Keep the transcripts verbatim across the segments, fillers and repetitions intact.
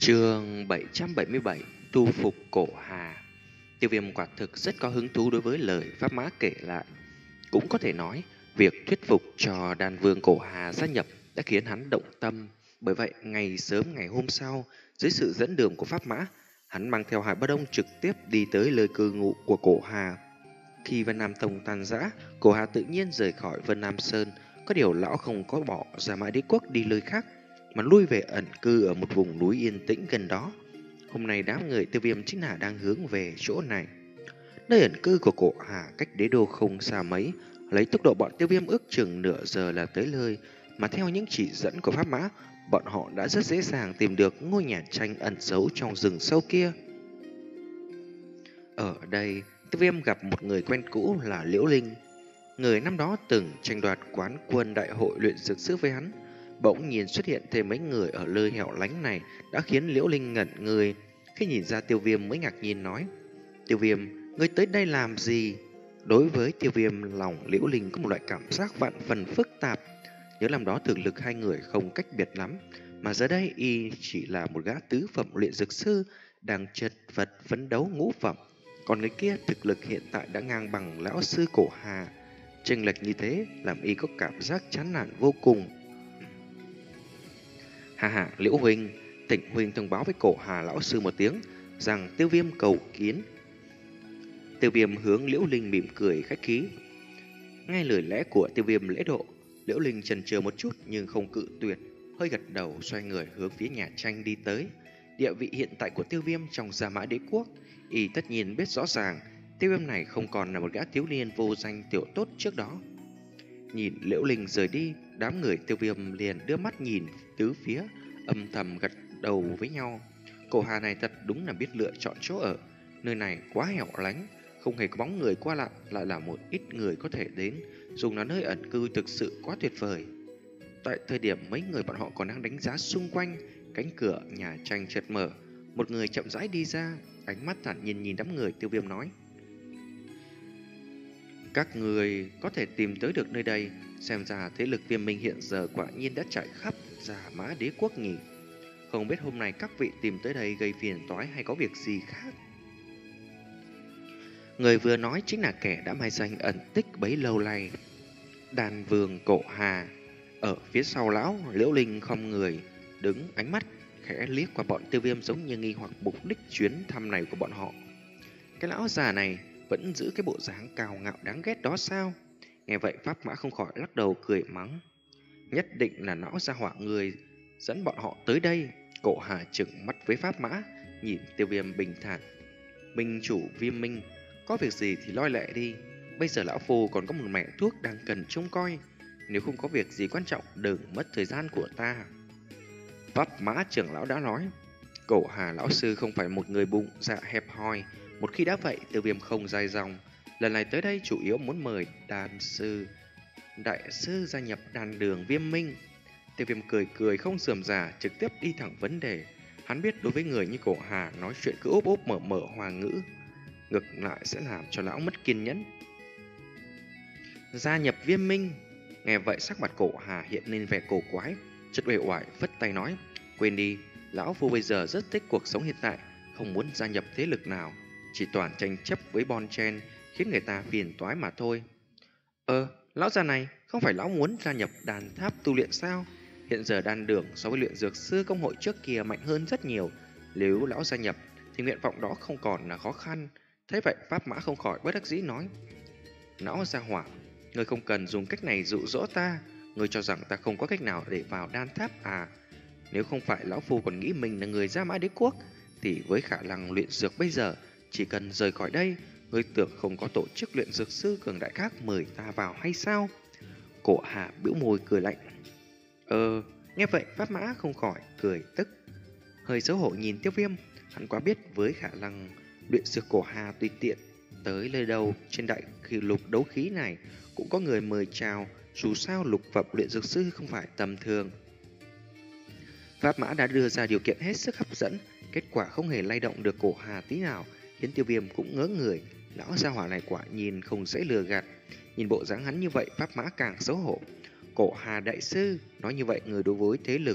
Chương bảy trăm bảy mươi bảy. Tu phục cổ Hà. Tiêu Viêm quả thực rất có hứng thú đối với lời Pháp Mã kể lại. Cũng có thể nói, việc thuyết phục cho đàn vương cổ Hà gia nhập đã khiến hắn động tâm. Bởi vậy, ngày sớm ngày hôm sau, dưới sự dẫn đường của Pháp Mã, hắn mang theo Hải Bất Đông trực tiếp đi tới nơi cư ngụ của cổ Hà. Khi Vân Nam Tông tan rã, cổ Hà tự nhiên rời khỏi Vân Nam Sơn. Có điều lão không có bỏ Gia Mã Đế Quốc đi nơi khác, mà lui về ẩn cư ở một vùng núi yên tĩnh gần đó. Hôm nay đám người Tiêu Viêm chính là đang hướng về chỗ này. Nơi ẩn cư của cổ Hà cách đế đô không xa mấy, lấy tốc độ bọn Tiêu Viêm ước chừng nửa giờ là tới nơi, mà theo những chỉ dẫn của Pháp Mã, bọn họ đã rất dễ dàng tìm được ngôi nhà tranh ẩn giấu trong rừng sâu kia. Ở đây, Tiêu Viêm gặp một người quen cũ là Liễu Linh. Người năm đó từng tranh đoạt quán quân đại hội luyện dược sư với hắn. Bỗng nhiên xuất hiện thêm mấy người ở nơi hẻo lánh này đã khiến Liễu Linh ngẩn người. Khi nhìn ra Tiêu Viêm mới ngạc nhiên nói: Tiêu Viêm, ngươi tới đây làm gì? Đối với Tiêu Viêm, lòng Liễu Linh có một loại cảm giác vạn phần phức tạp. Nhớ năm đó thực lực hai người không cách biệt lắm, mà giờ đây y chỉ là một gã tứ phẩm luyện dược sư đang chật vật phấn đấu ngũ phẩm. Còn người kia thực lực hiện tại đã ngang bằng lão sư cổ Hà. Chênh lệch như thế làm y có cảm giác chán nản vô cùng. Hà hà, Liễu huynh, Thịnh huynh thông báo với cổ Hà lão sư một tiếng rằng Tiêu Viêm cầu kiến. Tiêu Viêm hướng Liễu Linh mỉm cười khách khí. Nghe lời lẽ của Tiêu Viêm lễ độ, Liễu Linh chần chừ một chút nhưng không cự tuyệt, hơi gật đầu xoay người hướng phía nhà tranh đi tới. Địa vị hiện tại của Tiêu Viêm trong Gia Mã Đế Quốc, y tất nhiên biết rõ ràng Tiêu Viêm này không còn là một gã thiếu niên vô danh tiểu tốt trước đó. Nhìn Liễu Linh rời đi, đám người Tiêu Viêm liền đưa mắt nhìn tứ phía, âm thầm gật đầu với nhau. Cổ Hà này thật đúng là biết lựa chọn chỗ ở. Nơi này quá hẻo lánh, không hề có bóng người qua lại, lại là một ít người có thể đến, dùng là nơi ẩn cư thực sự quá tuyệt vời. Tại thời điểm mấy người bọn họ còn đang đánh giá xung quanh, cánh cửa nhà tranh chợt mở, một người chậm rãi đi ra, ánh mắt thản nhiên nhìn đám người Tiêu Viêm nói: Các người có thể tìm tới được nơi đây, xem ra thế lực Viêm Minh hiện giờ quả nhiên đã trải khắp Gia Mã Đế Quốc nhỉ. Không biết hôm nay các vị tìm tới đây gây phiền toái hay có việc gì khác? Người vừa nói chính là kẻ đã mai danh ẩn tích bấy lâu nay, Đàn Vương cổ Hà. Ở phía sau lão, Liễu Linh không người đứng, ánh mắt khẽ liếc qua bọn Tiêu Viêm giống như nghi hoặc mục đích chuyến thăm này của bọn họ. Cái lão già này vẫn giữ cái bộ dáng cao ngạo đáng ghét đó sao? Nghe vậy Pháp Mã không khỏi lắc đầu cười mắng. Nhất định là lão gia hỏa người dẫn bọn họ tới đây. Cổ Hà trừng mắt với Pháp Mã, nhìn Tiêu Viêm bình thản: Minh chủ Viêm Minh, có việc gì thì loi lẹ đi. Bây giờ lão phu còn có một mẹ thuốc đang cần trông coi. Nếu không có việc gì quan trọng, đừng mất thời gian của ta. Pháp Mã trưởng lão đã nói. Cổ Hà lão sư không phải một người bụng dạ hẹp hòi. Một khi đã vậy, Tiêu Viêm không dài dòng. Lần này tới đây chủ yếu muốn mời đàn sư đại sư gia nhập đàn đường Viêm Minh. Tiêu Viêm cười cười không rườm rà, trực tiếp đi thẳng vấn đề. Hắn biết đối với người như cổ Hà, nói chuyện cứ úp úp mở mở hòa ngữ ngược lại sẽ làm cho lão mất kiên nhẫn. Gia nhập Viêm Minh. Nghe vậy sắc mặt cổ Hà hiện lên vẻ cổ quái, chợt uể oải phất tay nói: Quên đi, lão phu bây giờ rất thích cuộc sống hiện tại, không muốn gia nhập thế lực nào, chỉ toàn tranh chấp với bon chen, khiến người ta phiền toái mà thôi. Ờ, lão già này, không phải lão muốn gia nhập đàn tháp tu luyện sao? Hiện giờ đan đường so với luyện dược sư công hội trước kia mạnh hơn rất nhiều. Nếu lão gia nhập thì nguyện vọng đó không còn là khó khăn. Thế vậy Pháp Mã không khỏi bất đắc dĩ nói: Lão gia hỏa, ngươi không cần dùng cách này dụ dỗ ta. Ngươi cho rằng ta không có cách nào để vào đan tháp à? Nếu không phải lão phu còn nghĩ mình là người Gia Mã Đế Quốc, thì với khả năng luyện dược bây giờ, chỉ cần rời khỏi đây, ngươi tưởng không có tổ chức luyện dược sư cường đại khác mời ta vào hay sao? Cổ Hà bĩu môi cười lạnh. Ờ, nghe vậy Pháp Mã không khỏi cười tức, hơi xấu hổ nhìn Tiêu Viêm. Hắn quá biết với khả năng luyện dược cổ Hà tùy tiện tới nơi đâu trên đại khí lục đấu khí này cũng có người mời chào, dù sao lục phẩm luyện dược sư không phải tầm thường. Pháp Mã đã đưa ra điều kiện hết sức hấp dẫn, kết quả không hề lay động được cổ Hà tí nào, khiến Tiêu Viêm cũng ngớ người. Lão gia hỏa này quả nhìn không dễ lừa gạt. Nhìn bộ dáng hắn như vậy, Pháp Mã càng xấu hổ. Cổ Hà đại sư nói như vậy, người đối với thế lực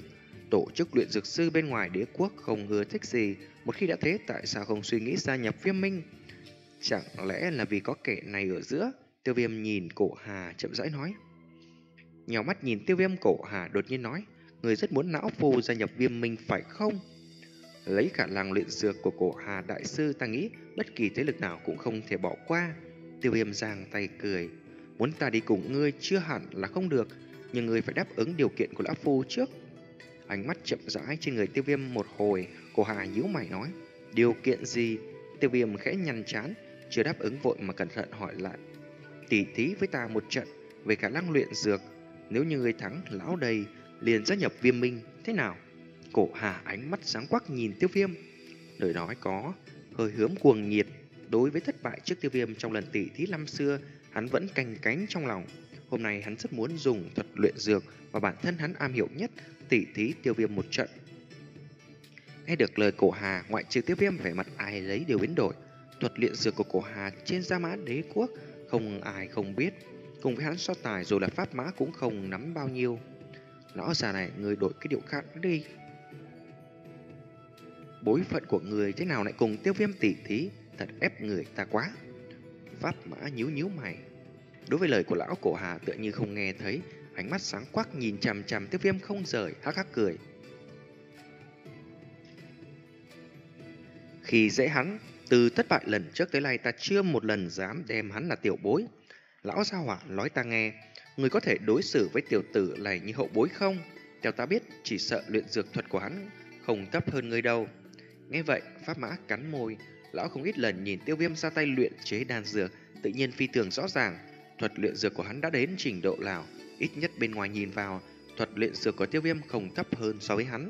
Tổ chức luyện dược sư bên ngoài đế quốc không ưa thích gì, một khi đã thế tại sao không suy nghĩ gia nhập Viêm Minh? Chẳng lẽ là vì có kẻ này ở giữa? Tiêu Viêm nhìn Cổ Hà chậm rãi nói. Nhào mắt nhìn Tiêu Viêm, Cổ Hà đột nhiên nói, người rất muốn lão phu gia nhập Viêm Minh phải không? Lấy khả năng luyện dược của Cổ Hà đại sư, ta nghĩ bất kỳ thế lực nào cũng không thể bỏ qua. Tiêu Viêm giang tay cười, muốn ta đi cùng ngươi chưa hẳn là không được, nhưng ngươi phải đáp ứng điều kiện của lão phu trước. Ánh mắt chậm rãi trên người Tiêu Viêm một hồi, Cổ Hà nhíu mày nói, điều kiện gì? Tiêu Viêm khẽ nhăn trán, chưa đáp ứng vội mà cẩn thận hỏi lại, tỉ thí với ta một trận về khả năng luyện dược, nếu như ngươi thắng lão đây liền gia nhập Viêm Minh, thế nào? Cổ Hà ánh mắt sáng quắc nhìn Tiêu Viêm, lời nói có hơi hướng cuồng nhiệt. Đối với thất bại trước Tiêu Viêm trong lần tỉ thí năm xưa, hắn vẫn canh cánh trong lòng. Hôm nay hắn rất muốn dùng thuật luyện dược và bản thân hắn am hiểu nhất, tỉ thí Tiêu Viêm một trận. Nghe được lời Cổ Hà, ngoại trừ Tiêu Viêm vẻ mặt ai lấy đều biến đổi. Thuật luyện dược của Cổ Hà trên Gia Mã Đế Quốc không ai không biết, cùng với hắn so tài rồi là pháp mã cũng không nắm bao nhiêu. Lão già này, người đổi cái điệu khác đi. Bối phận của người thế nào lại cùng Tiêu Viêm tỉ thí, thật ép người ta quá. Pháp mã nhíu nhíu mày. Đối với lời của lão Cổ Hà tựa như không nghe thấy, ánh mắt sáng quắc nhìn chằm chằm Tiêu Viêm không rời, hắc hắc cười. Khi dễ hắn, từ thất bại lần trước tới nay ta chưa một lần dám đem hắn là tiểu bối. Lão gia hỏa nói ta nghe, người có thể đối xử với tiểu tử này như hậu bối không? Theo ta biết, chỉ sợ luyện dược thuật của hắn không thấp hơn người đâu. Nghe vậy, Pháp Mã cắn môi, lão không ít lần nhìn Tiêu Viêm ra tay luyện chế đan dược, tự nhiên phi thường rõ ràng, thuật luyện dược của hắn đã đến trình độ nào, ít nhất bên ngoài nhìn vào, thuật luyện dược của Tiêu Viêm không thấp hơn so với hắn.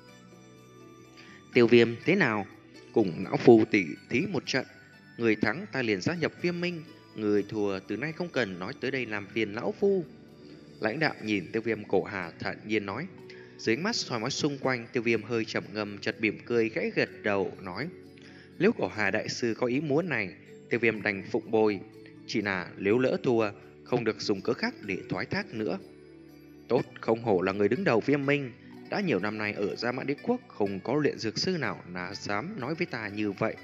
Tiêu Viêm thế nào? Cùng lão phu tỉ thí một trận, người thắng ta liền gia nhập Viêm Minh, người thua từ nay không cần nói tới đây làm phiền lão phu. Lãnh đạo nhìn Tiêu Viêm, Cổ Hà thản nhiên nói. Dưới ánh mắt soi mói xung quanh, Tiêu Viêm hơi trầm ngâm, chợt mỉm cười khẽ gật đầu nói, nếu Cổ Hà đại sư có ý muốn này, Tiêu Viêm đành phụng bồi, chỉ là nếu lỡ thua không được dùng cớ khác để thoái thác nữa. Tốt, không hổ là người đứng đầu Viêm Minh, đã nhiều năm nay ở Gia Mã Đế Quốc không có luyện dược sư nào là dám nói với ta như vậy.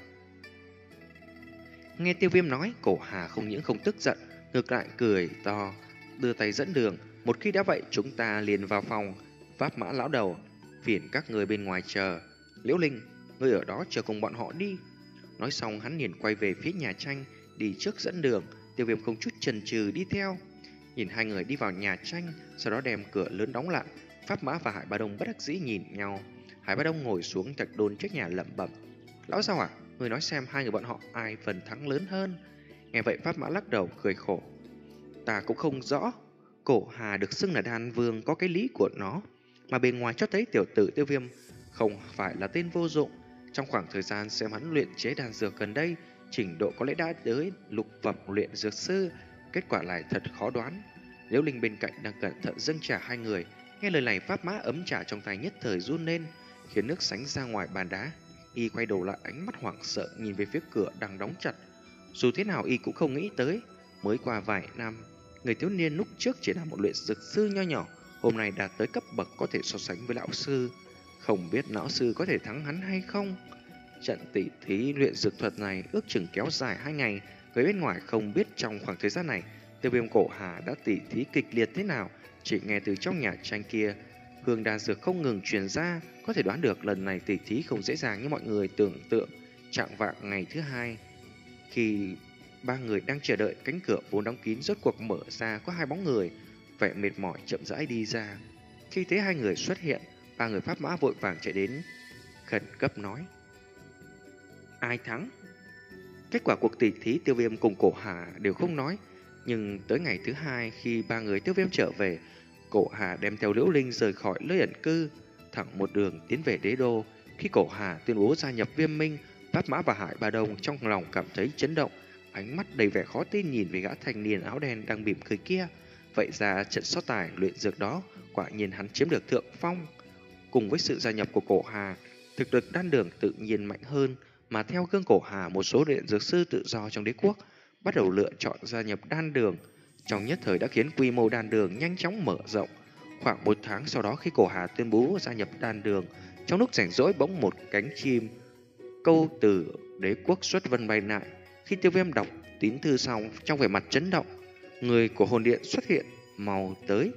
Nghe Tiêu Viêm nói, Cổ Hà không những không tức giận, ngược lại cười to, đưa tay dẫn đường. Một khi đã vậy, chúng ta liền vào phòng. Pháp Mã lão đầu, phiền các người bên ngoài chờ. Liễu Linh, ngươi ở đó chờ cùng bọn họ đi. Nói xong hắn liền quay về phía nhà tranh, đi trước dẫn đường. Tiêu Viêm không chút chần chừ đi theo. Nhìn hai người đi vào nhà tranh, sau đó đem cửa lớn đóng lại. Pháp Mã và Hải Ba Đông bất đắc dĩ nhìn nhau. Hải Ba Đông ngồi xuống thạch đôn trước nhà lẩm bẩm, lão sao à, người nói xem hai người bọn họ ai phần thắng lớn hơn. Nghe vậy Pháp Mã lắc đầu cười khổ, ta cũng không rõ. Cổ Hà được xưng là đan vương có cái lý của nó, mà bề ngoài cho thấy tiểu tử Tiêu Viêm không phải là tên vô dụng. Trong khoảng thời gian xem hắn luyện chế đan dược gần đây, trình độ có lẽ đã tới lục phẩm luyện dược sư. Kết quả lại thật khó đoán. Liễu Linh bên cạnh đang cẩn thận dâng trà hai người. Nghe lời này, Pháp Mã ấm trà trong tay nhất thời run lên, khiến nước sánh ra ngoài bàn đá. Y quay đầu lại, ánh mắt hoảng sợ nhìn về phía cửa đang đóng chặt. Dù thế nào y cũng không nghĩ tới, mới qua vài năm, người thiếu niên lúc trước chỉ là một luyện dược sư nho nhỏ, hôm nay đạt tới cấp bậc có thể so sánh với lão sư. Không biết lão sư có thể thắng hắn hay không. Trận tỉ thí luyện dược thuật này ước chừng kéo dài hai ngày. Người bên ngoài không biết trong khoảng thời gian này Tiêu Viêm, Cổ Hà đã tỉ thí kịch liệt thế nào. Chỉ nghe từ trong nhà tranh kia hương đan dược không ngừng truyền ra, có thể đoán được lần này tỉ thí không dễ dàng như mọi người tưởng tượng. Trạng vạng ngày thứ hai, khi ba người đang chờ đợi, cánh cửa vốn đóng kín rốt cuộc mở ra, có hai bóng người vẻ mệt mỏi chậm rãi đi ra. Khi thấy hai người xuất hiện, ba người Pháp Mã vội vàng chạy đến, khẩn cấp nói, ai thắng? Kết quả cuộc tỉ thí Tiêu Viêm cùng Cổ Hà đều không nói, nhưng tới ngày thứ hai khi ba người Tiêu Viêm trở về, Cổ Hà đem theo Liễu Linh rời khỏi nơi ẩn cư, thẳng một đường tiến về đế đô. Khi Cổ Hà tuyên bố gia nhập Viêm Minh, Pháp Mã và Hải Ba Đông trong lòng cảm thấy chấn động, ánh mắt đầy vẻ khó tin nhìn về gã thanh niên áo đen đang mỉm cười kia. Vậy ra trận so tài luyện dược đó, quả nhiên hắn chiếm được thượng phong. Cùng với sự gia nhập của Cổ Hà, thực lực đan đường tự nhiên mạnh hơn, mà theo gương Cổ Hà, một số luyện dược sư tự do trong đế quốc bắt đầu lựa chọn gia nhập đan đường. Trong nhất thời đã khiến quy mô đan đường nhanh chóng mở rộng. Khoảng một tháng sau đó, khi Cổ Hà tuyên bố gia nhập đan đường, trong lúc rảnh rỗi bỗng một cánh chim câu từ đế quốc xuất vân bay lại. Khi Tiêu Viêm đọc tín thư xong, trong vẻ mặt chấn động, người của hồn điện xuất hiện, mau tới.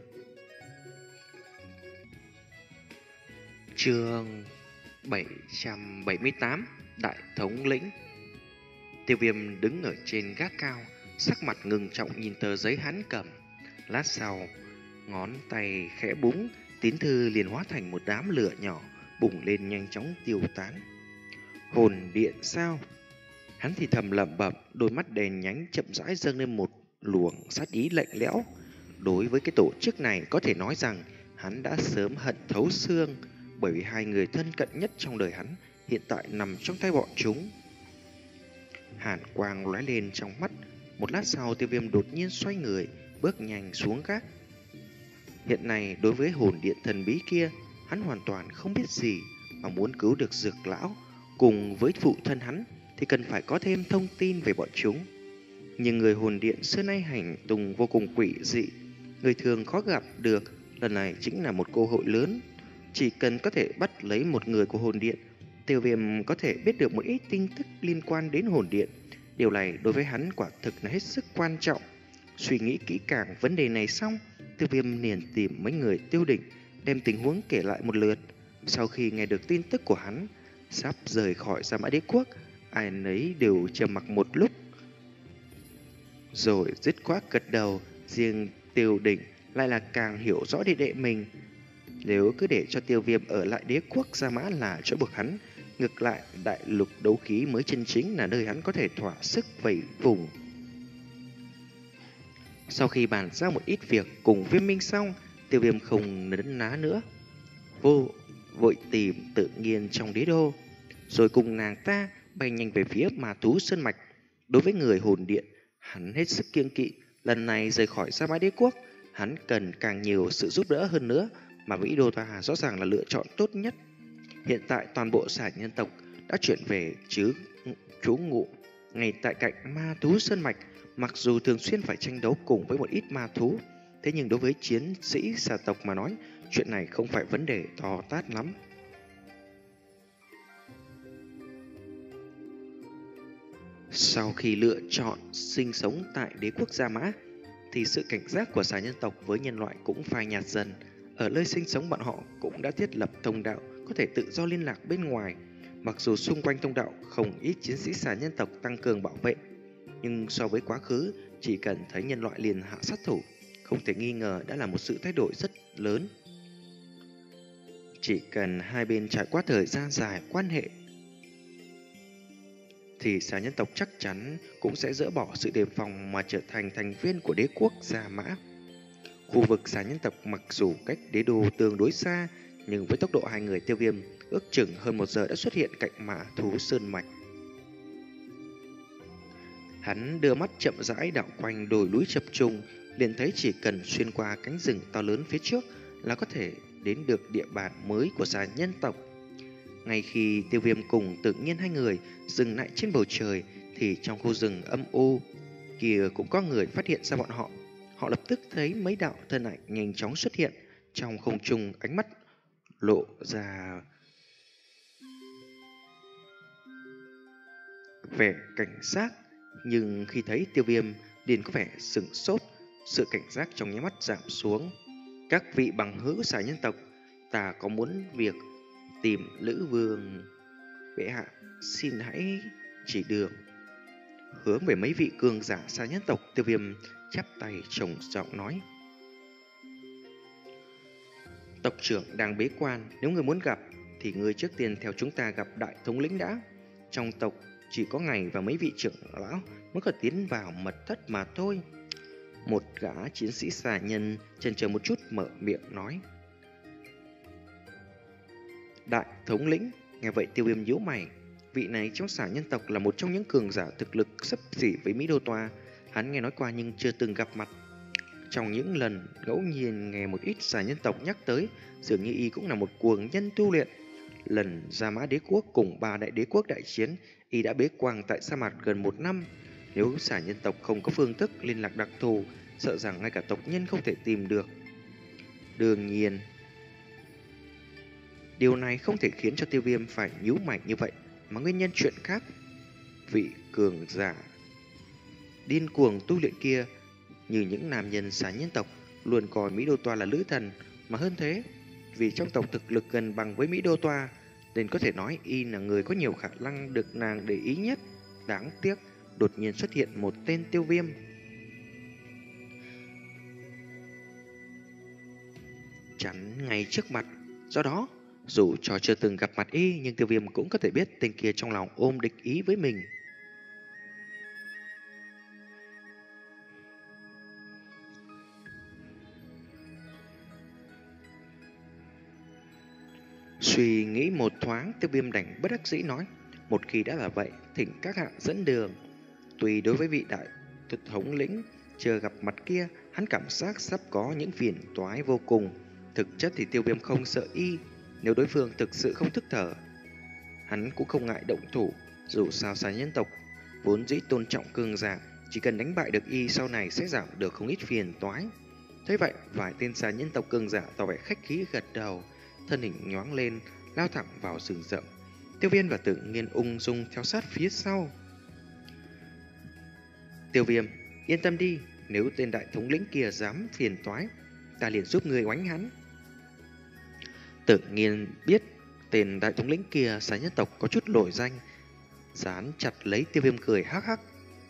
Chương bảy trăm bảy mươi tám, Đại thống lĩnh. Tiêu Viêm đứng ở trên gác cao, sắc mặt ngưng trọng nhìn tờ giấy hắn cầm. Lát sau, ngón tay khẽ búng, tín thư liền hóa thành một đám lửa nhỏ, bùng lên nhanh chóng tiêu tán. Hồn điện sao? Hắn thì thầm lẩm bẩm, đôi mắt đèn nhánh chậm rãi dâng lên một luồng sát ý lạnh lẽo. Đối với cái tổ chức này, có thể nói rằng hắn đã sớm hận thấu xương, bởi vì hai người thân cận nhất trong đời hắn hiện tại nằm trong tay bọn chúng. Hàn quang lóe lên trong mắt. Một lát sau, Tiêu Viêm đột nhiên xoay người, bước nhanh xuống gác. Hiện nay, đối với hồn điện thần bí kia, hắn hoàn toàn không biết gì, mà muốn cứu được Dược lão cùng với phụ thân hắn thì cần phải có thêm thông tin về bọn chúng. Nhưng người hồn điện xưa nay hành tung vô cùng quỷ dị, người thường khó gặp được. Lần này chính là một cơ hội lớn. Chỉ cần có thể bắt lấy một người của hồn điện, Tiêu Viêm có thể biết được một ít tin tức liên quan đến hồn điện. Điều này đối với hắn quả thực là hết sức quan trọng. Suy nghĩ kỹ càng vấn đề này xong, Tiêu Viêm liền tìm mấy người Tiêu Đỉnh, đem tình huống kể lại một lượt. Sau khi nghe được tin tức của hắn sắp rời khỏi Sa Mã Đế Quốc, ai nấy đều trầm mặc một lúc, rồi dứt khoát gật đầu. Riêng Tiêu Đỉnh lại là càng hiểu rõ đệ đệ mình. Nếu cứ để cho Tiêu Viêm ở lại đế quốc Sa Mã là chỗ buộc hắn, ngược lại đại lục đấu khí mới chân chính là nơi hắn có thể thỏa sức vẩy vùng. Sau khi bàn giao một ít việc cùng Viêm Minh xong, Tiêu Viêm không nấn ná nữa, vô vội tìm Tự Nhiên trong đế đô, rồi cùng nàng ta bay nhanh về phía Ma Thú Sơn Mạch. Đối với người hồn điện, hắn hết sức kiêng kỵ. Lần này rời khỏi Sa Mã Đế Quốc, hắn cần càng nhiều sự giúp đỡ hơn nữa, mà Vĩ Đô Tòa rõ ràng là lựa chọn tốt nhất. Hiện tại toàn bộ xà nhân tộc đã chuyển về chứ trú ngụ ngay tại cạnh Ma Thú Sơn Mạch. Mặc dù thường xuyên phải tranh đấu cùng với một ít ma thú, thế nhưng đối với chiến sĩ xà tộc mà nói, chuyện này không phải vấn đề to tát lắm. Sau khi lựa chọn sinh sống tại đế quốc Sa Mã, thì sự cảnh giác của xà nhân tộc với nhân loại cũng phai nhạt dần. Ở nơi sinh sống bọn họ cũng đã thiết lập thông đạo có thể tự do liên lạc bên ngoài. Mặc dù xung quanh thông đạo không ít chiến sĩ xà nhân tộc tăng cường bảo vệ, nhưng so với quá khứ, chỉ cần thấy nhân loại liền hạ sát thủ, không thể nghi ngờ đã là một sự thay đổi rất lớn. Chỉ cần hai bên trải qua thời gian dài quan hệ, thì xà nhân tộc chắc chắn cũng sẽ dỡ bỏ sự đề phòng mà trở thành thành viên của đế quốc Sa Mã. Khu vực xà nhân tộc mặc dù cách đế đô tương đối xa, nhưng với tốc độ hai người Tiêu Viêm, ước chừng hơn một giờ đã xuất hiện cạnh Ma Thú Sơn Mạch. Hắn đưa mắt chậm rãi đảo quanh đồi núi chập trùng, liền thấy chỉ cần xuyên qua cánh rừng to lớn phía trước là có thể đến được địa bàn mới của xà nhân tộc. Ngay khi Tiêu Viêm cùng Tự Nhiên hai người dừng lại trên bầu trời, thì trong khu rừng âm u kia cũng có người phát hiện ra bọn họ. Họ lập tức thấy mấy đạo thân ảnh nhanh chóng xuất hiện trong không trung, ánh mắt lộ ra vẻ cảnh giác. Nhưng khi thấy Tiêu Viêm, liền có vẻ sửng sốt, sự cảnh giác trong nháy mắt giảm xuống. Các vị bằng hữu xà nhân tộc, ta có muốn việc tìm Lữ Vương bệ hạ, xin hãy chỉ đường. Hướng về mấy vị cường giả xà nhân tộc, Tiêu Viêm chắp tay trùng giọng nói: tộc trưởng đang bế quan, nếu người muốn gặp thì người trước tiên theo chúng ta gặp đại thống lĩnh đã. Trong tộc chỉ có ngài và mấy vị trưởng lão mới có tiến vào mật thất mà thôi. Một gã chiến sĩ xà nhân chần chờ một chút mở miệng nói. Đại thống lĩnh? Nghe vậy Tiêu Viêm nhíu mày. Vị này trong xà nhân tộc là một trong những cường giả thực lực xấp xỉ với Mỹ Đô Toa. Hắn nghe nói qua nhưng chưa từng gặp mặt. Trong những lần ngẫu nhiên nghe một ít xà nhân tộc nhắc tới, dường như y cũng là một cuồng nhân tu luyện. Lần Sa Mã Đế Quốc cùng ba đại đế quốc đại chiến, y đã bế quan tại sa mạc gần một năm. Nếu xà nhân tộc không có phương thức liên lạc đặc thù, sợ rằng ngay cả tộc nhân không thể tìm được. Đương nhiên, điều này không thể khiến cho Tiêu Viêm phải nhíu mày như vậy, mà nguyên nhân chuyện khác. Vị cường giả điên cuồng tu luyện kia, như những nam nhân xá nhân tộc, luôn coi Mỹ Đô Toa là nữ thần, mà hơn thế, vì trong tộc thực lực gần bằng với Mỹ Đô Toa, nên có thể nói y là người có nhiều khả năng được nàng để ý nhất. Đáng tiếc, đột nhiên xuất hiện một tên Tiêu Viêm. Chắn ngay trước mặt, do đó, dù cho chưa từng gặp mặt y, nhưng Tiêu Viêm cũng có thể biết tên kia trong lòng ôm địch ý với mình. Suy nghĩ một thoáng, Tiêu Viêm đành bất đắc dĩ nói, một khi đã là vậy, thỉnh các hạ dẫn đường. Tuy đối với vị đại thống lĩnh chưa gặp mặt kia, hắn cảm giác sắp có những phiền toái vô cùng. Thực chất thì Tiêu Viêm không sợ y, nếu đối phương thực sự không thức thở, hắn cũng không ngại động thủ. Dù sao xà nhân tộc vốn dĩ tôn trọng cường giả, chỉ cần đánh bại được y sau này sẽ giảm được không ít phiền toái. Thế vậy, vài tên xà nhân tộc cường giả tỏ vẻ khách khí gật đầu, thân hình nhoáng lên, lao thẳng vào rừng rậm. Tiêu Viêm và Tự Nhiên ung dung theo sát phía sau. Tiêu Viêm, yên tâm đi, nếu tên đại thống lĩnh kia dám phiền toái, ta liền giúp người oánh hắn. Tự Nhiên biết tên đại thống lĩnh kia xà nhân tộc có chút nổi danh, dán chặt lấy Tiêu Viêm cười hắc hắc.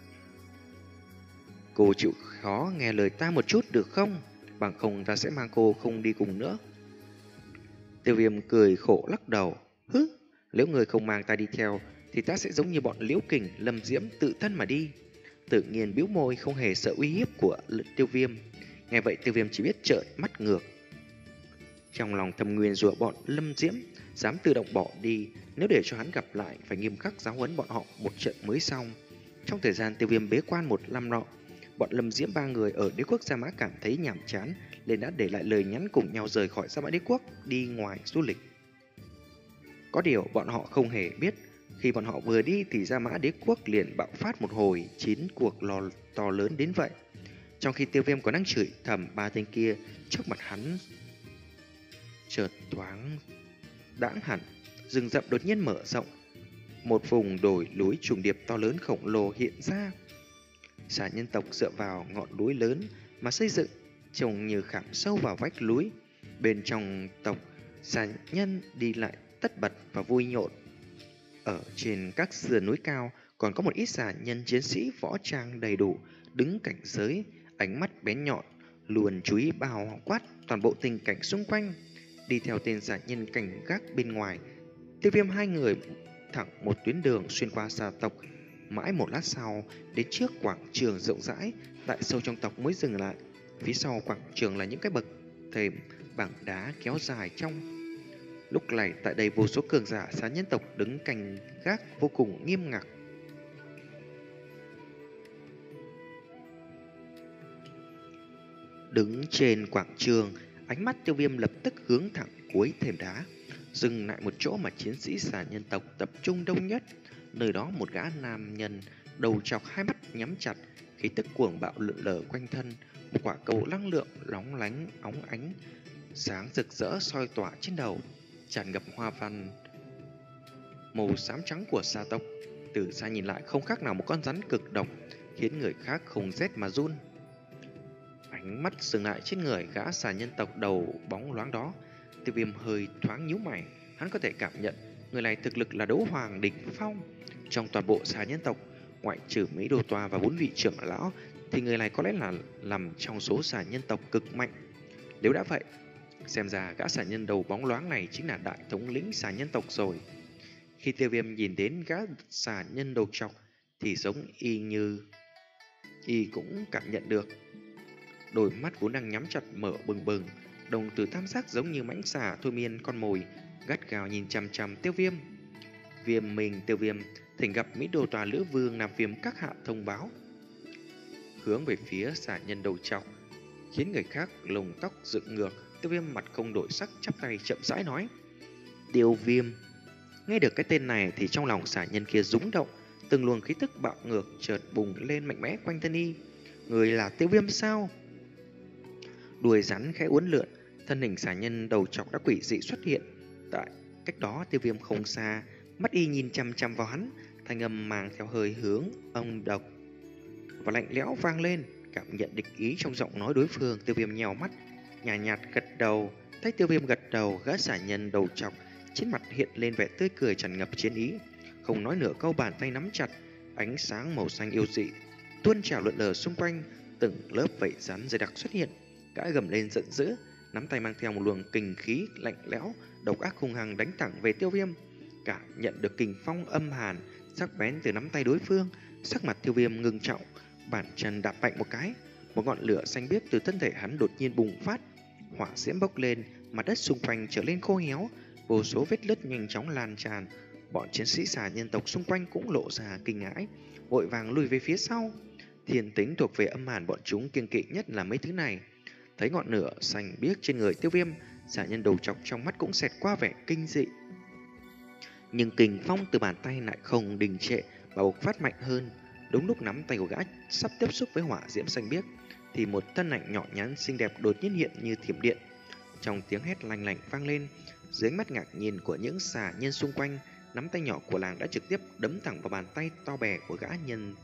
Cô chịu khó nghe lời ta một chút được không? Bằng không ta sẽ mang cô không đi cùng nữa. Tiêu Viêm cười khổ lắc đầu. Hứ, nếu người không mang ta đi theo thì ta sẽ giống như bọn Liễu Kình, Lâm Diễm tự thân mà đi. Tự Nhiên bĩu môi, không hề sợ uy hiếp của Tiêu Viêm. Nghe vậy Tiêu Viêm chỉ biết trợn mắt ngược. Trong lòng thầm nguyền rủa bọn Lâm Diễm dám tự động bỏ đi, nếu để cho hắn gặp lại phải nghiêm khắc giáo huấn bọn họ một trận mới xong. Trong thời gian Tiêu Viêm bế quan một năm nọ, bọn Lâm Diễm ba người ở đế quốc Gia Mã cảm thấy nhàm chán, nên đã để lại lời nhắn cùng nhau rời khỏi Gia Mã đế quốc đi ngoài du lịch. Có điều bọn họ không hề biết, khi bọn họ vừa đi thì Gia Mã đế quốc liền bạo phát một hồi chiến cuộc lò to lớn đến vậy. Trong khi Tiêu Viêm còn đang chửi thầm ba tên kia, trước mặt hắn chợt thoáng đãng hẳn, rừng rậm đột nhiên mở rộng, một vùng đồi núi trùng điệp to lớn khổng lồ hiện ra. Xà nhân tộc dựa vào ngọn núi lớn mà xây dựng, trông như khảm sâu vào vách núi. Bên trong tộc, xà nhân đi lại tất bật và vui nhộn. Ở trên các sườn núi cao còn có một ít xà nhân chiến sĩ võ trang đầy đủ đứng cảnh giới, ánh mắt bén nhọn, luôn chú ý bao quát toàn bộ tình cảnh xung quanh. Đi theo tên xà nhân cảnh gác bên ngoài, Tiêu Viêm hai người thẳng một tuyến đường xuyên qua xà tộc. Mãi một lát sau, đến trước quảng trường rộng rãi, tại sâu trong tộc mới dừng lại. Phía sau quảng trường là những cái bậc thềm bằng đá kéo dài trong. Lúc này tại đây vô số cường giả xà nhân tộc đứng canh gác vô cùng nghiêm ngặt. Đứng trên quảng trường, ánh mắt Tiêu Viêm lập tức hướng thẳng cuối thềm đá, dừng lại một chỗ mà chiến sĩ xà nhân tộc tập trung đông nhất. Nơi đó một gã nam nhân, đầu chọc hai mắt nhắm chặt, khí tức cuồng bạo lượn lờ quanh thân, một quả cầu năng lượng lóng lánh óng ánh, sáng rực rỡ soi tỏa trên đầu, tràn ngập hoa văn màu xám trắng của xà tộc. Từ xa nhìn lại không khác nào một con rắn cực độc, khiến người khác không rét mà run. Ánh mắt dừng lại trên người gã xà nhân tộc đầu bóng loáng đó, Tiêu Viêm hơi thoáng nhíu mày. Hắn có thể cảm nhận người này thực lực là đấu hoàng đỉnh phong. Trong toàn bộ xà nhân tộc, ngoại trừ Mỹ Đô Toa và bốn vị trưởng lão, thì người này có lẽ là nằm trong số xà nhân tộc cực mạnh. Nếu đã vậy, xem ra gã xà nhân đầu bóng loáng này chính là đại thống lĩnh xà nhân tộc rồi. Khi Tiêu Viêm nhìn đến gã xà nhân đầu trọc thì giống y như y cũng cảm nhận được. Đôi mắt vốn đang nhắm chặt mở bừng bừng, đồng tử tam giác giống như mãnh xà thôi miên con mồi, gắt gao nhìn chằm chằm Tiêu Viêm. Viêm mình Tiêu Viêm thỉnh gặp Mỹ Đô Tòa Lữ Vương làm phiền các hạ thông báo. Hướng về phía xà nhân đầu trọc, khiến người khác lồng tóc dựng ngược. Tiêu Viêm mặt không đổi sắc, chắp tay chậm rãi nói: Tiêu Viêm. Nghe được cái tên này thì trong lòng xà nhân kia rúng động, từng luồng khí tức bạo ngược chợt bùng lên mạnh mẽ quanh thân y. Người là Tiêu Viêm sao? Đuôi rắn khẽ uốn lượn, Thân hình xà nhân đầu trọc đã quỷ dị xuất hiện tại cách đó. Tiêu Viêm không xa, mắt y nhìn chăm chăm vào hắn, thanh âm mang theo hơi hướng âm độc và lạnh lẽo vang lên. Cảm nhận địch ý trong giọng nói đối phương, Tiêu Viêm nhèo mắt, nhàn nhạt, nhạt gật đầu. Thấy Tiêu Viêm gật đầu, gã xà nhân đầu trọc trên mặt hiện lên vẻ tươi cười tràn ngập chiến ý, không nói nửa câu, bàn tay nắm chặt, ánh sáng màu xanh yêu dị tuôn trào lượn lờ xung quanh, từng lớp vảy rắn dày đặc xuất hiện. Gã gầm lên giận dữ, nắm tay mang theo một luồng kình khí lạnh lẽo, độc ác hung hăng đánh thẳng về Tiêu Viêm. Cảm nhận được kình phong âm hàn sắc bén từ nắm tay đối phương, sắc mặt Tiêu Viêm ngưng trọng, bàn chân đạp mạnh một cái, một ngọn lửa xanh biếc từ thân thể hắn đột nhiên bùng phát, hỏa diễm bốc lên, mặt đất xung quanh trở lên khô héo, vô số vết nứt nhanh chóng lan tràn. Bọn chiến sĩ xà nhân tộc xung quanh cũng lộ ra kinh hãi, vội vàng lùi về phía sau. Thiên tính thuộc về âm hàn, bọn chúng kiêng kỵ nhất là mấy thứ này. Thấy ngọn lửa xanh biếc trên người Tiêu Viêm, xà nhân đầu trọc trong mắt cũng xẹt qua vẻ kinh dị. Nhưng kình phong từ bàn tay lại không đình trệ mà bộc phát mạnh hơn. Đúng lúc nắm tay của gã sắp tiếp xúc với hỏa diễm xanh biếc, thì một thân ảnh nhỏ nhắn xinh đẹp đột nhiên hiện như thiểm điện. Trong tiếng hét lanh lảnh vang lên, dưới ánh mắt ngạc nhiên của những xà nhân xung quanh, nắm tay nhỏ của làng đã trực tiếp đấm thẳng vào bàn tay to bè của gã nhân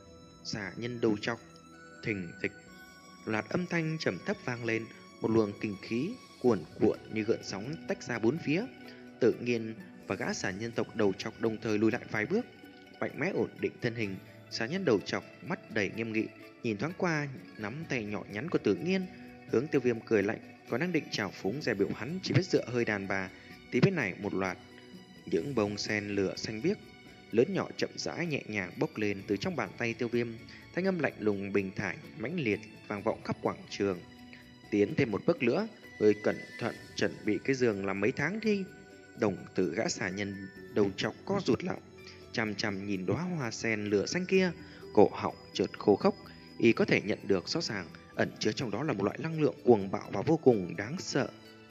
xà nhân đầu trọc. Thình thịch, loạt âm thanh trầm thấp vang lên, một luồng kinh khí cuồn cuộn như gợn sóng tách ra bốn phía. Tự nhiên và gã xà nhân tộc đầu trọc đồng thời lùi lại vài bước, mạnh mẽ ổn định thân hình. Xà nhân đầu trọc mắt đầy nghiêm nghị, nhìn thoáng qua nắm tay nhỏ nhắn của Tự Nhiên, hướng Tiêu Viêm cười lạnh, còn đang định trào phúng dè biểu hắn chỉ biết dựa hơi đàn bà. Tí bên này một loạt những bông sen lửa xanh biếc lớn nhỏ chậm rãi nhẹ nhàng bốc lên từ trong bàn tay Tiêu Viêm, thanh âm lạnh lùng bình thản mãnh liệt vang vọng khắp quảng trường. Tiến thêm một bước nữa, người cẩn thận chuẩn bị cái giường làm mấy tháng đi. Đồng tử gã xà nhân đầu trọc co rụt lại, chằm chằm nhìn đóa hoa sen lửa xanh kia, cổ họng chợt khô khốc. Y có thể nhận được rõ ràng ẩn chứa trong đó là một loại năng lượng cuồng bạo và vô cùng đáng sợ.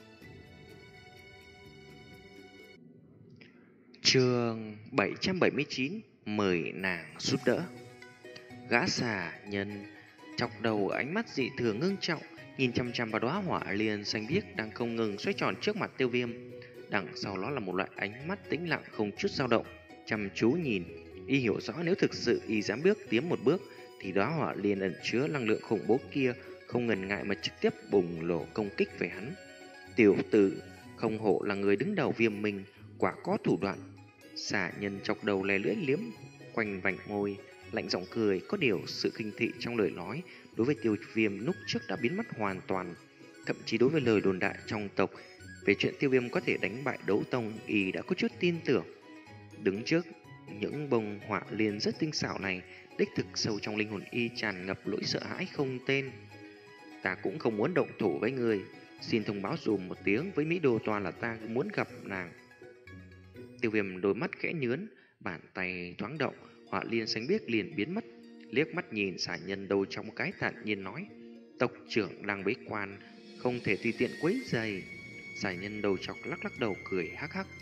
Chương bảy trăm bảy mươi chín, mời nàng giúp đỡ. Gã xà nhân chọc đầu, ánh mắt dị thường ngưng trọng, nhìn chăm chăm vào đóa hỏa liên xanh biếc đang không ngừng xoay tròn trước mặt Tiêu Viêm. Đằng sau đó là một loại ánh mắt tĩnh lặng không chút dao động, chăm chú nhìn. Y hiểu rõ nếu thực sự y dám bước tiến một bước, thì đóa hỏa liên ẩn chứa năng lượng khủng bố kia không ngần ngại mà trực tiếp bùng nổ công kích về hắn. Tiểu tử, không hổ là người đứng đầu Viêm Minh, quả có thủ đoạn. Xà nhân chọc đầu lè lưỡi liếm quanh vành môi, lạnh giọng cười, có điều sự khinh thị trong lời nói đối với Tiêu Viêm lúc trước đã biến mất hoàn toàn. Thậm chí đối với lời đồn đại trong tộc về chuyện Tiêu Viêm có thể đánh bại Đấu Tông, y đã có chút tin tưởng. Đứng trước những bông hỏa liên rất tinh xảo này, đích thực sâu trong linh hồn y tràn ngập nỗi sợ hãi không tên. Ta cũng không muốn động thủ với người, xin thông báo dùm một tiếng với Mỹ Đô Toàn là ta muốn gặp nàng. Tiêu Viêm đôi mắt khẽ nhướn, bàn tay thoáng động, hỏa liên xanh biếc liền biến mất. Liếc mắt nhìn xà nhân đầu trong một cái, thản nhiên nói: tộc trưởng đang bế quan, không thể tùy tiện quấy rầy. Xà nhân đầu chọc lắc lắc đầu cười hắc hắc.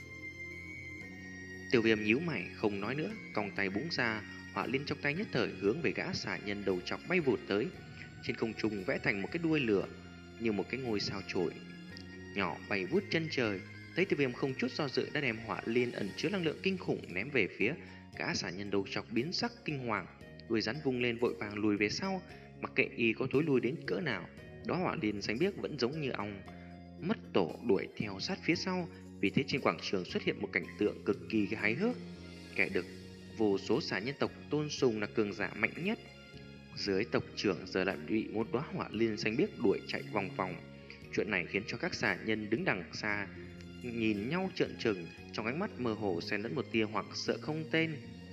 Tiêu Viêm nhíu mày không nói nữa, cong tay búng ra, hỏa liên trong tay nhất thời hướng về gã xà nhân đầu chọc bay vụt tới. Trên không trung vẽ thành một cái đuôi lửa như một cái ngôi sao chổi nhỏ bay vút chân trời. Thấy Tiêu Viêm không chút do dự đã đem hỏa liên ẩn chứa năng lượng kinh khủng ném về phía gã xà nhân đầu chọc, biến sắc kinh hoàng, đuôi rắn vung lên vội vàng lùi về sau, mặc kệ y có thối lui đến cỡ nào. Đó hỏa liên xanh biếc vẫn giống như ong mất tổ đuổi theo sát phía sau. Vì thế trên quảng trường xuất hiện một cảnh tượng cực kỳ hài hước. Kẻ được vô số xà nhân tộc tôn sùng là cường giả mạnh nhất, dưới tộc trưởng giờ lại bị một đóa hỏa liên xanh biếc đuổi chạy vòng vòng. Chuyện này khiến cho các xà nhân đứng đằng xa nhìn nhau trợn trừng, trong ánh mắt mơ hồ xen lẫn một tia hoặc sợ không tên.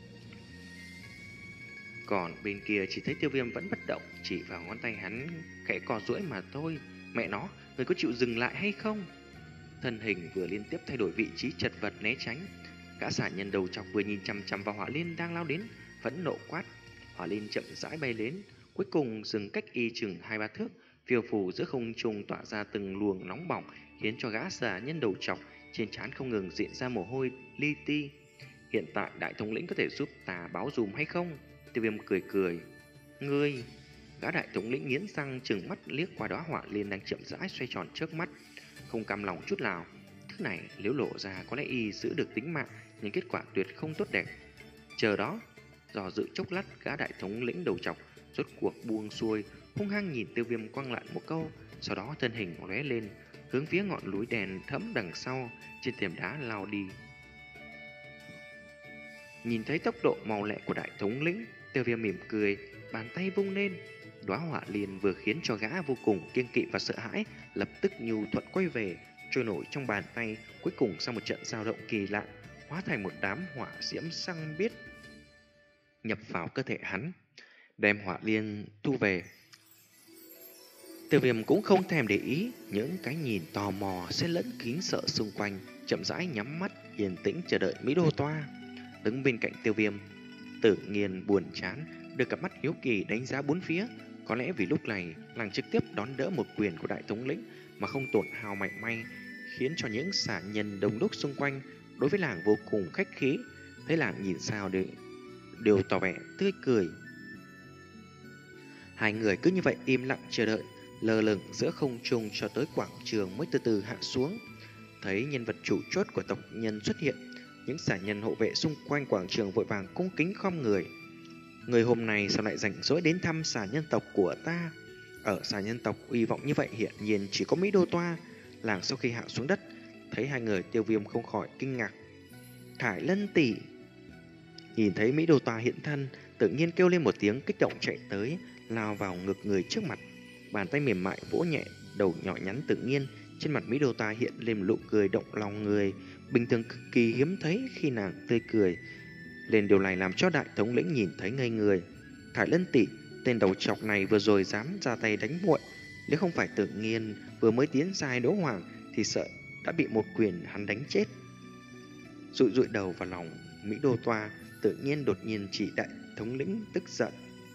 Còn bên kia chỉ thấy Tiêu Viêm vẫn bất động, chỉ vào ngón tay hắn khẽ cò duỗi mà thôi. Mẹ nó, người có chịu dừng lại hay không? Thân hình vừa liên tiếp thay đổi vị trí, chật vật né tránh. Gã xà nhân đầu chọc vừa nhìn chằm chằm vào hỏa liên đang lao đến, phẫn nộ quát. Hỏa liên chậm rãi bay đến, cuối cùng dừng cách y chừng hai ba thước, phiêu phù giữa không trung tỏa ra từng luồng nóng bỏng, khiến cho gã xà nhân đầu chọc trên trán không ngừng diễn ra mồ hôi li ti. Hiện tại đại thống lĩnh có thể giúp ta báo dùm hay không? Tiêu Viêm cười cười. Ngươi, Gã đại thống lĩnh nghiến răng trừng mắt liếc qua đóa họa liên đang chậm rãi xoay tròn trước mắt, không cam lòng chút nào. Thứ này nếu lộ ra có lẽ y giữ được tính mạng, nhưng kết quả tuyệt không tốt đẹp. Chờ đó, dò dự chốc lát, gã đại thống lĩnh đầu trọc rốt cuộc buông xuôi, hung hăng nhìn Tiêu Viêm quăng lại một câu, sau đó thân hình lóe lên, hướng phía ngọn núi đèn thẫm đằng sau, trên thềm đá lao đi. Nhìn thấy tốc độ mau lẹ của đại thống lĩnh, Tiêu Viêm mỉm cười, bàn tay vung lên. Đóa hỏa liền vừa khiến cho gã vô cùng kiêng kỵ và sợ hãi, lập tức nhu thuận quay về, trôi nổi trong bàn tay, cuối cùng sau một trận dao động kỳ lạ, hóa thành một đám hỏa diễm xăng biếc nhập vào cơ thể hắn, đem hỏa liên thu về. Tiêu Viêm cũng không thèm để ý những cái nhìn tò mò xen lẫn kính sợ xung quanh, chậm rãi nhắm mắt yên tĩnh chờ đợi Mỹ Đô Toa. Đứng bên cạnh Tiêu Viêm, Tự Nhiên buồn chán, đưa cặp mắt hiếu kỳ đánh giá bốn phía. Có lẽ vì lúc này làng trực tiếp đón đỡ một quyền của đại thống lĩnh mà không tổn hao mảy may, khiến cho những xả nhân đông đúc xung quanh đối với làng vô cùng khách khí. Thấy làng nhìn sao đều, đều tỏ vẻ tươi cười. Hai người cứ như vậy im lặng chờ đợi, lơ lửng giữa không trung cho tới quảng trường mới từ từ hạ xuống. Thấy nhân vật chủ chốt của tộc nhân xuất hiện, những xả nhân hộ vệ xung quanh quảng trường vội vàng cung kính khom người. Người hôm nay sao lại rảnh rỗi đến thăm xà nhân tộc của ta? Ở xà nhân tộc uy vọng như vậy hiện nhiên chỉ có Mỹ Đô Toa. Làng sau khi hạ xuống đất, thấy hai người, Tiêu Viêm không khỏi kinh ngạc. Thải Lân tỷ! Nhìn thấy Mỹ Đô Toa hiện thân, tự nhiên kêu lên một tiếng kích động chạy tới, lao vào ngực người trước mặt. Bàn tay mềm mại vỗ nhẹ đầu nhỏ nhắn tự nhiên, trên mặt Mỹ Đô Toa hiện lên một nụ cười động lòng người, bình thường cực kỳ hiếm thấy khi nàng tươi cười. Lên điều này làm cho đại thống lĩnh nhìn thấy ngây người. Thải Lân tỷ, tên đầu trọc này vừa rồi dám ra tay đánh muội, nếu không phải Tự Nhiên vừa mới tiến giai đấu hoàng thì sợ đã bị một quyền hắn đánh chết. Dụi dụi đầu vào lòng Mỹ Đô Toa, Tự Nhiên đột nhiên chỉ đại thống lĩnh tức giận.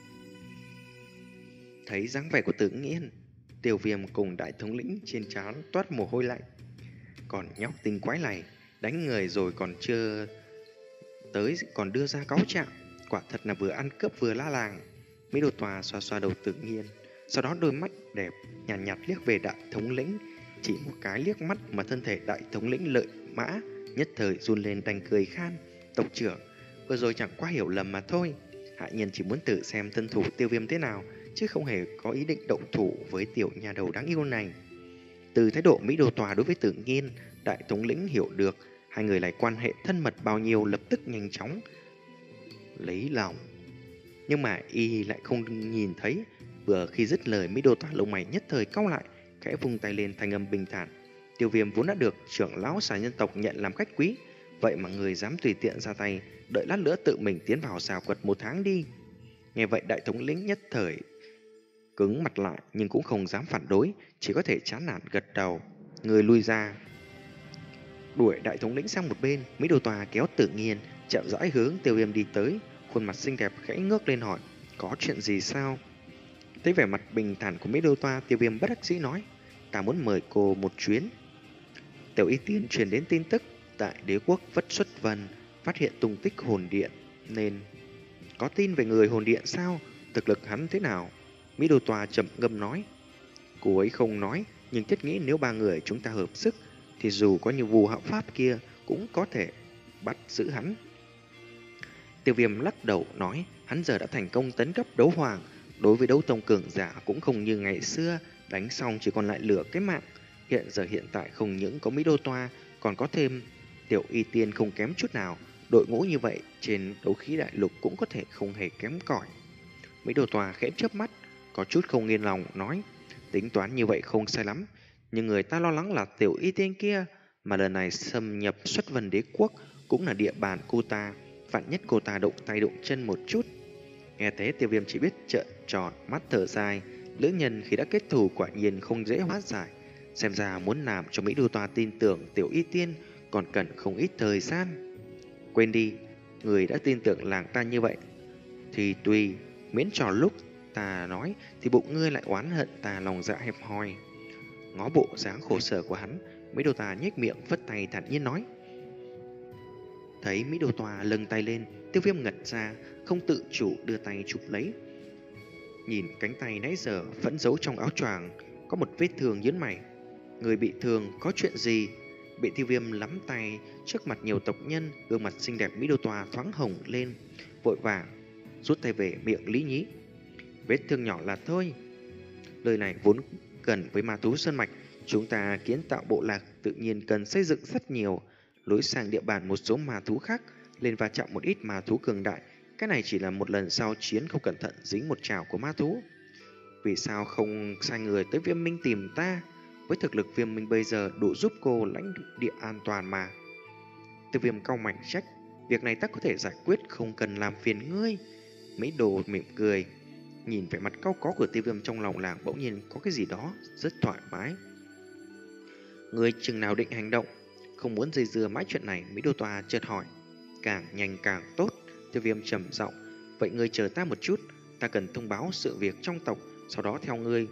Thấy dáng vẻ của Tự Nhiên, Tiêu Viêm cùng đại thống lĩnh trên trán toát mồ hôi lạnh. Còn nhóc tinh quái này, đánh người rồi còn chưa tới còn đưa ra cáo trạng, quả thật là vừa ăn cướp vừa la làng. Mỹ Đô Toa xoa xoa đầu Tự Nhiên, sau đó đôi mắt đẹp nhàn nhạt, nhạt liếc về đại thống lĩnh, chỉ một cái liếc mắt mà thân thể đại thống lĩnh Lợi Mã nhất thời run lên đành cười khan. Tộc trưởng, vừa rồi chẳng qua hiểu lầm mà thôi. Hạ nhân chỉ muốn tự xem thân thủ Tiêu Viêm thế nào, chứ không hề có ý định động thủ với tiểu nhà đầu đáng yêu này. Từ thái độ Mỹ Đô Toa đối với Tự Nhiên, đại thống lĩnh hiểu được hai người lại quan hệ thân mật bao nhiêu, lập tức nhanh chóng lấy lòng. Nhưng mà y lại không nhìn thấy. Vừa khi dứt lời, Mỹ Đô Toa lông mày nhất thời cau lại, khẽ vung tay lên thanh âm bình thản. Tiêu Viêm vốn đã được trưởng lão xà nhân tộc nhận làm khách quý, vậy mà người dám tùy tiện ra tay, đợi lát nữa tự mình tiến vào xào quật một tháng đi. Nghe vậy đại thống lĩnh nhất thời cứng mặt lại, nhưng cũng không dám phản đối, chỉ có thể chán nản gật đầu. Người lui ra. Đuổi đại thống lĩnh sang một bên, Mỹ Đô Toa kéo Tự Nhiên chậm rãi hướng Tiêu Viêm đi tới, khuôn mặt xinh đẹp khẽ ngước lên hỏi, có chuyện gì sao? Thấy vẻ mặt bình thản của Mỹ Đô Toa, Tiêu Viêm bất đắc dĩ nói, ta muốn mời cô một chuyến. Tiểu Y Tiên truyền đến tin tức tại đế quốc Vất Xuất Vân phát hiện tung tích hồn điện, nên có tin về người hồn điện sao? Thực lực hắn thế nào? Mỹ Đô Toa chậm ngâm nói. Cô ấy không nói, nhưng thiết nghĩ nếu ba người chúng ta hợp sức thì dù có như vù hạo pháp kia cũng có thể bắt giữ hắn. Tiêu Viêm lắc đầu nói, hắn giờ đã thành công tấn cấp đấu hoàng, đối với đấu tông cường giả cũng không như ngày xưa, đánh xong chỉ còn lại lửa cái mạng. Hiện giờ hiện tại không những có Mỹ Đô Toa, còn có thêm Tiểu Y Tiên không kém chút nào. Đội ngũ như vậy trên đấu khí đại lục cũng có thể không hề kém cỏi. Mỹ Đô Toa khẽ chớp mắt, có chút không yên lòng, nói, tính toán như vậy không sai lắm, nhưng người ta lo lắng là Tiểu Y Tiên kia, mà lần này xâm nhập Xuất Vân đế quốc cũng là địa bàn cô ta, vạn nhất cô ta động tay động chân một chút. Nghe thế Tiêu Viêm chỉ biết trợn tròn mắt thở dài, lữ nhân khi đã kết thù quả nhiên không dễ hóa giải, xem ra muốn làm cho Mỹ Đô Toa tin tưởng Tiểu Y Tiên còn cần không ít thời gian. Quên đi, người đã tin tưởng làng ta như vậy thì tùy, miễn trò lúc ta nói thì bụng ngươi lại oán hận ta lòng dạ hẹp hòi. Ngó bộ dáng khổ sở của hắn, Mỹ Đô Toa nhếch miệng vất tay thản nhiên nói. Thấy Mỹ Đô Toa lâng tay lên, Tiêu Viêm ngẩn ra, không tự chủ đưa tay chụp lấy. nhìn cánh tay nãy giờ vẫn giấu trong áo choàng, có một vết thương nhớn mày. Người bị thương có chuyện gì? Bị Tiêu Viêm lắm tay trước mặt nhiều tộc nhân, gương mặt xinh đẹp Mỹ Đô Toa thoáng hồng lên, vội vàng rút tay về miệng lý nhí. Vết thương nhỏ là thôi. Lời này vốn gần với ma thú sơn mạch, chúng ta kiến tạo bộ lạc tự nhiên cần xây dựng rất nhiều lối sang địa bàn một số ma thú khác, lên va chạm một ít ma thú cường đại. Cái này chỉ là một lần sau chiến không cẩn thận dính một trảo của ma thú. Vì sao không sai người tới Viêm Minh tìm ta? Với thực lực Viêm Minh bây giờ đủ giúp cô lãnh địa an toàn mà. Tiêu Viêm cau mày trách, việc này ta có thể giải quyết, không cần làm phiền ngươi. Mỹ Đồ mỉm cười, nhìn vẻ mặt cau có của Tiêu Viêm trong lòng làng bỗng nhiên có cái gì đó rất thoải mái. Ngươi chừng nào định hành động? Không muốn dây dưa mãi chuyện này, Mỹ Đô Toa chợt hỏi. Càng nhanh càng tốt. Tiêu Viêm trầm giọng, vậy ngươi chờ ta một chút, ta cần thông báo sự việc trong tộc, sau đó theo ngươi.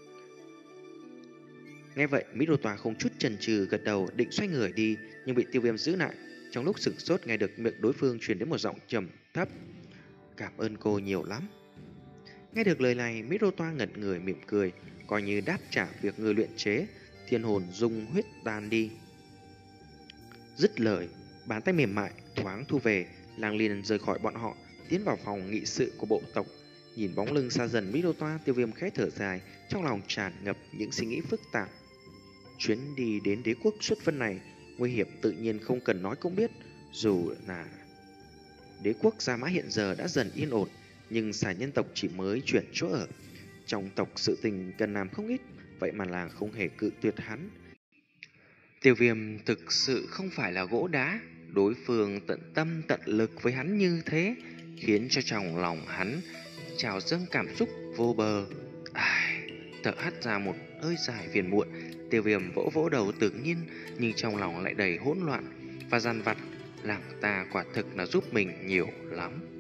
Nghe vậy, Mỹ Đô Toa không chút chần chừ gật đầu, định xoay người đi, nhưng bị Tiêu Viêm giữ lại. Trong lúc sửng sốt nghe được miệng đối phương truyền đến một giọng trầm thấp, cảm ơn cô nhiều lắm. Nghe được lời này, Mỹ Đô Toa ngẩn người mỉm cười, coi như đáp trả việc người luyện chế thiên hồn dung huyết tan đi. Dứt lời, bàn tay mềm mại thoáng thu về, Lang liền rời khỏi bọn họ, tiến vào phòng nghị sự của bộ tộc. Nhìn bóng lưng xa dần Mỹ Đô Toa, Tiêu Viêm khẽ thở dài, trong lòng tràn ngập những suy nghĩ phức tạp. Chuyến đi đến đế quốc xuất vân này, nguy hiểm tự nhiên không cần nói cũng biết. Dù là đế quốc Gia Mã hiện giờ đã dần yên ổn, nhưng xà nhân tộc chỉ mới chuyển chỗ ở. Trong tộc sự tình cần làm không ít, vậy mà làng không hề cự tuyệt hắn. Tiêu Viêm thực sự không phải là gỗ đá, đối phương tận tâm tận lực với hắn như thế, khiến cho trong lòng hắn trào dâng cảm xúc vô bờ. Ai, thở hắt ra một hơi dài phiền muộn, Tiêu Viêm vỗ vỗ đầu tự nhiên, nhưng trong lòng lại đầy hỗn loạn và dằn vặt. Làng ta quả thực là giúp mình nhiều lắm.